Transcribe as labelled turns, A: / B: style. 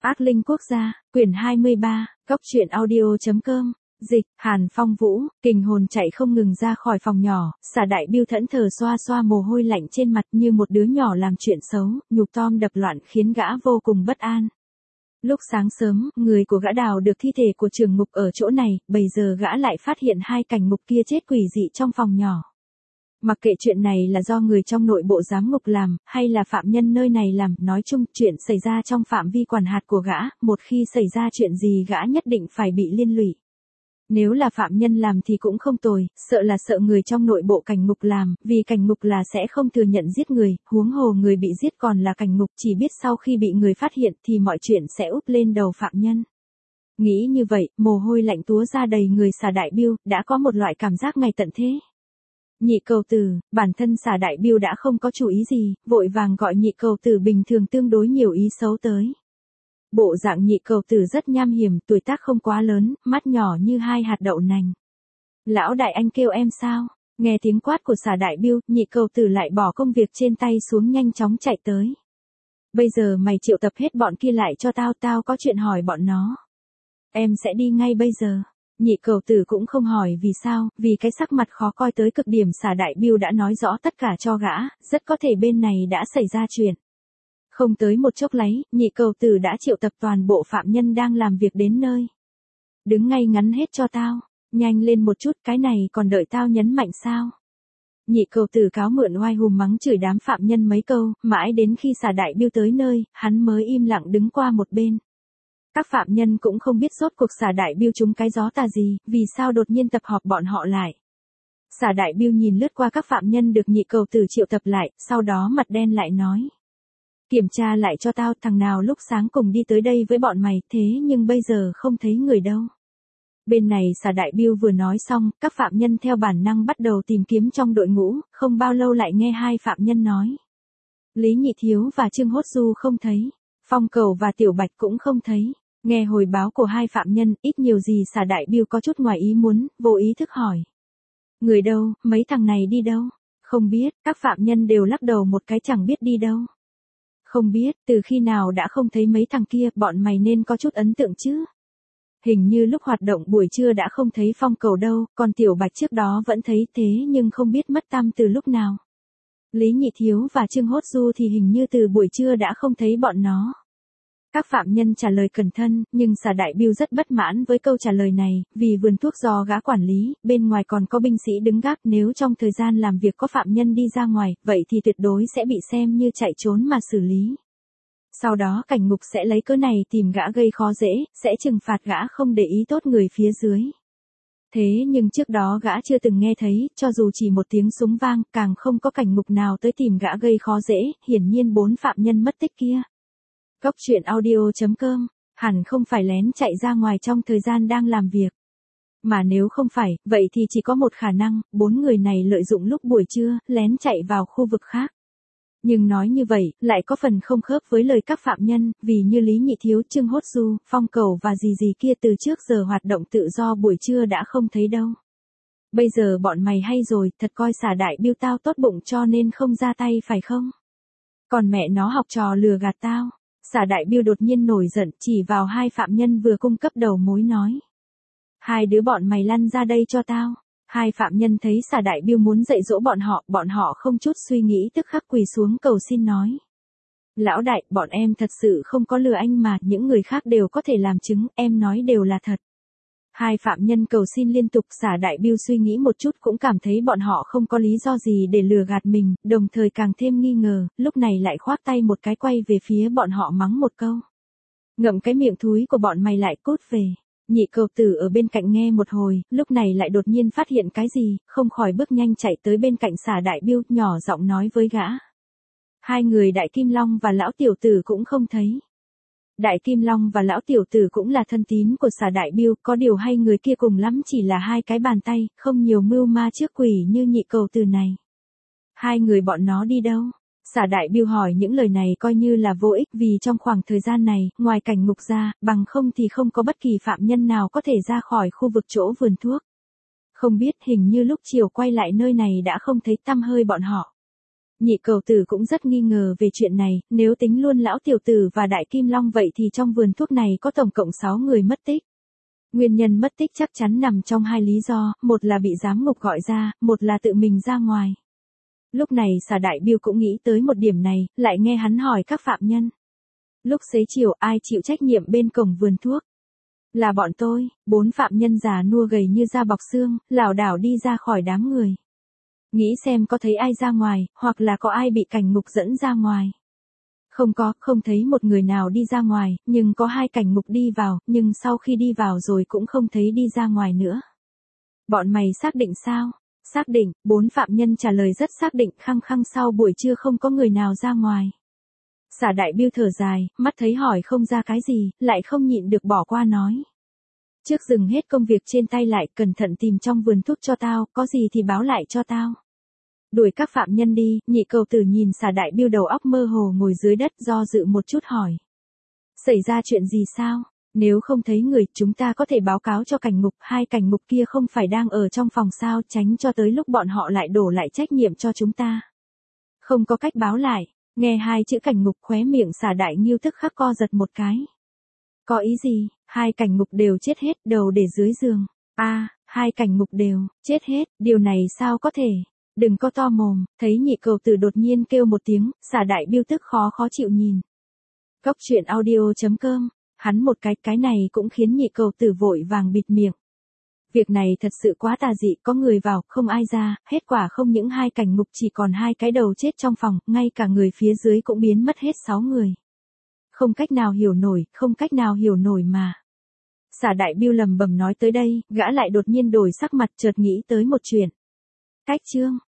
A: Ác linh quốc gia, quyển 23, Cốc truyện audio.com, dịch, Hàn Phong Vũ, kình hồn chạy không ngừng ra khỏi phòng nhỏ, xà đại biêu thẫn thờ xoa xoa mồ hôi lạnh trên mặt như một đứa nhỏ làm chuyện xấu, nhục tom đập loạn khiến gã vô cùng bất an. Lúc sáng sớm, người của gã đào được thi thể của trưởng ngục ở chỗ này, bây giờ gã lại phát hiện hai cảnh ngục kia chết quỷ dị trong phòng nhỏ. Mặc kệ chuyện này là do người trong nội bộ giám ngục làm, hay là phạm nhân nơi này làm, nói chung chuyện xảy ra trong phạm vi quản hạt của gã, một khi xảy ra chuyện gì gã nhất định phải bị liên lụy. Nếu là phạm nhân làm thì cũng không tồi, sợ là sợ người trong nội bộ cảnh ngục làm, vì cảnh ngục là sẽ không thừa nhận giết người, huống hồ người bị giết còn là cảnh ngục, chỉ biết sau khi bị người phát hiện thì mọi chuyện sẽ úp lên đầu phạm nhân. Nghĩ như vậy, mồ hôi lạnh túa ra đầy người xà đại biêu, đã có một loại cảm giác ngày tận thế. Nhị cầu tử, bản thân xà đại biêu đã không có chủ ý gì, vội vàng gọi nhị cầu tử bình thường tương đối nhiều ý xấu tới. Bộ dạng nhị cầu tử rất nham hiểm, tuổi tác không quá lớn, mắt nhỏ như hai hạt đậu nành. Lão đại anh kêu em sao? Nghe tiếng quát của xà đại biêu, nhị cầu tử lại bỏ công việc trên tay xuống nhanh chóng chạy tới. Bây giờ mày triệu tập hết bọn kia lại cho tao có chuyện hỏi bọn nó. Em sẽ đi ngay bây giờ. Nhị cầu tử cũng không hỏi vì sao, vì cái sắc mặt khó coi tới cực điểm xà đại biêu đã nói rõ tất cả cho gã, rất có thể bên này đã xảy ra chuyện. Không tới một chốc láy, nhị cầu tử đã triệu tập toàn bộ phạm nhân đang làm việc đến nơi. Đứng ngay ngắn hết cho tao, nhanh lên một chút, cái này còn đợi tao nhấn mạnh sao? Nhị cầu tử cáo mượn oai hùng mắng chửi đám phạm nhân mấy câu, mãi đến khi xà đại biêu tới nơi, hắn mới im lặng đứng qua một bên. Các phạm nhân cũng không biết rốt cuộc xà đại biêu trúng cái gió tà gì, vì sao đột nhiên tập họp bọn họ lại. Xà đại biêu nhìn lướt qua các phạm nhân được nhị cầu tử triệu tập lại, sau đó mặt đen lại nói. Kiểm tra lại cho tao, thằng nào lúc sáng cùng đi tới đây với bọn mày, thế nhưng bây giờ không thấy người đâu. Bên này xà đại biêu vừa nói xong, các phạm nhân theo bản năng bắt đầu tìm kiếm trong đội ngũ, không bao lâu lại nghe hai phạm nhân nói. Lý Nhị Thiếu và Trương Hốt Du không thấy, Phong Cầu và Tiểu Bạch cũng không thấy. Nghe hồi báo của hai phạm nhân, ít nhiều gì xà đại biêu có chút ngoài ý muốn, vô ý thức hỏi. Người đâu, mấy thằng này đi đâu? Không biết, các phạm nhân đều lắc đầu một cái chẳng biết đi đâu. Không biết, từ khi nào đã không thấy mấy thằng kia, bọn mày nên có chút ấn tượng chứ. Hình như lúc hoạt động buổi trưa đã không thấy Phong Cầu đâu, còn Tiểu Bạch trước đó vẫn thấy thế nhưng không biết mất tăm từ lúc nào. Lý Nhị Thiếu và Trương Hốt Du thì hình như từ buổi trưa đã không thấy bọn nó. Các phạm nhân trả lời cẩn thận, nhưng xà đại biêu rất bất mãn với câu trả lời này, vì vườn thuốc do gã quản lý, bên ngoài còn có binh sĩ đứng gác, nếu trong thời gian làm việc có phạm nhân đi ra ngoài, vậy thì tuyệt đối sẽ bị xem như chạy trốn mà xử lý. Sau đó cảnh ngục sẽ lấy cớ này tìm gã gây khó dễ, sẽ trừng phạt gã không để ý tốt người phía dưới. Thế nhưng trước đó gã chưa từng nghe thấy, cho dù chỉ một tiếng súng vang, càng không có cảnh ngục nào tới tìm gã gây khó dễ, hiển nhiên 4 phạm nhân mất tích kia. Cốc truyện audio.com, hẳn không phải lén chạy ra ngoài trong thời gian đang làm việc. Mà nếu không phải, vậy thì chỉ có một khả năng, 4 người này lợi dụng lúc buổi trưa, lén chạy vào khu vực khác. Nhưng nói như vậy, lại có phần không khớp với lời các phạm nhân, vì như Lý Nhị Thiếu, Trương Hốt Du, Phong Cầu và gì kia từ trước giờ hoạt động tự do buổi trưa đã không thấy đâu. Bây giờ bọn mày hay rồi, thật coi xà đại biêu tao tốt bụng cho nên không ra tay phải không? Còn mẹ nó học trò lừa gạt tao. Xà đại biêu đột nhiên nổi giận, chỉ vào hai phạm nhân vừa cung cấp đầu mối nói. Hai đứa bọn mày lăn ra đây cho tao. Hai phạm nhân thấy xà đại biêu muốn dạy dỗ bọn họ không chút suy nghĩ tức khắc quỳ xuống cầu xin nói. Lão đại, bọn em thật sự không có lừa anh mà, những người khác đều có thể làm chứng, em nói đều là thật. Hai phạm nhân cầu xin liên tục, xà đại biêu suy nghĩ một chút cũng cảm thấy bọn họ không có lý do gì để lừa gạt mình, đồng thời càng thêm nghi ngờ, lúc này lại khoác tay một cái quay về phía bọn họ mắng một câu. Ngậm cái miệng thúi của bọn mày lại cút về. Nhị cầu tử ở bên cạnh nghe một hồi, lúc này lại đột nhiên phát hiện cái gì, không khỏi bước nhanh chạy tới bên cạnh xà đại biêu, nhỏ giọng nói với gã. Hai người Đại Kim Long và lão tiểu tử cũng không thấy. Đại Kim Long và lão tiểu tử cũng là thân tín của xà đại biêu, có điều hai người kia cùng lắm chỉ là hai cái bàn tay, không nhiều mưu ma trước quỷ như nhị cầu tử này. Hai người bọn nó đi đâu? Xà đại biêu hỏi những lời này coi như là vô ích vì trong khoảng thời gian này, ngoài cảnh ngục ra, bằng không thì không có bất kỳ phạm nhân nào có thể ra khỏi khu vực chỗ vườn thuốc. Không biết, hình như lúc chiều quay lại nơi này đã không thấy tăm hơi bọn họ. Nhị cầu tử cũng rất nghi ngờ về chuyện này, nếu tính luôn lão tiểu tử và đại kim long vậy thì trong vườn thuốc này có tổng cộng 6 người mất tích. Nguyên nhân mất tích chắc chắn nằm trong hai lý do, một là bị giám ngục gọi ra, một là tự mình ra ngoài. Lúc này Xà Đại Biêu cũng nghĩ tới một điểm này, lại nghe hắn hỏi các phạm nhân. Lúc xế chiều ai chịu trách nhiệm bên cổng vườn thuốc? Là bọn tôi, 4 phạm nhân già nua gầy như da bọc xương, lảo đảo đi ra khỏi đám người. Nghĩ xem có thấy ai ra ngoài, hoặc là có ai bị cảnh ngục dẫn ra ngoài. Không thấy một người nào đi ra ngoài, nhưng có 2 cảnh ngục đi vào, nhưng sau khi đi vào rồi cũng không thấy đi ra ngoài nữa. Bọn mày xác định sao? Xác định, 4 phạm nhân trả lời rất xác định, khăng khăng sau buổi trưa không có người nào ra ngoài. Xà Đại Biêu thở dài, mắt thấy hỏi không ra cái gì, lại không nhịn được bỏ qua nói. Trước dừng hết công việc trên tay lại, cẩn thận tìm trong vườn thuốc cho tao, có gì thì báo lại cho tao. Đuổi các phạm nhân đi, nhị cầu tử nhìn Xà Đại Biêu đầu óc mơ hồ ngồi dưới đất do dự một chút hỏi. Xảy ra chuyện gì sao? Nếu không thấy người, chúng ta có thể báo cáo cho cảnh ngục, 2 cảnh ngục kia không phải đang ở trong phòng sao, tránh cho tới lúc bọn họ lại đổ lại trách nhiệm cho chúng ta. Không có cách báo lại, nghe 2 chữ cảnh ngục khóe miệng Xà Đại Nghiêu tức khắc co giật một cái. Có ý gì? 2 cảnh ngục đều chết hết, đầu để dưới giường. 2 cảnh ngục đều chết hết, điều này sao có thể? Đừng có to mồm, thấy nhị cầu tử đột nhiên kêu một tiếng, Xà Đại Biêu tức khó chịu nhìn. Cốc truyện audio.com, hắn một cái này cũng khiến nhị cầu tử vội vàng bịt miệng. Việc này thật sự quá tà dị, có người vào, không ai ra, hết quả không những 2 cảnh ngục chỉ còn 2 cái đầu chết trong phòng, ngay cả người phía dưới cũng biến mất hết 6 người. Không cách nào hiểu nổi mà. Xà Đại Biêu lầm bầm nói tới đây, gã lại đột nhiên đổi sắc mặt chợt nghĩ tới một chuyện. Cách chương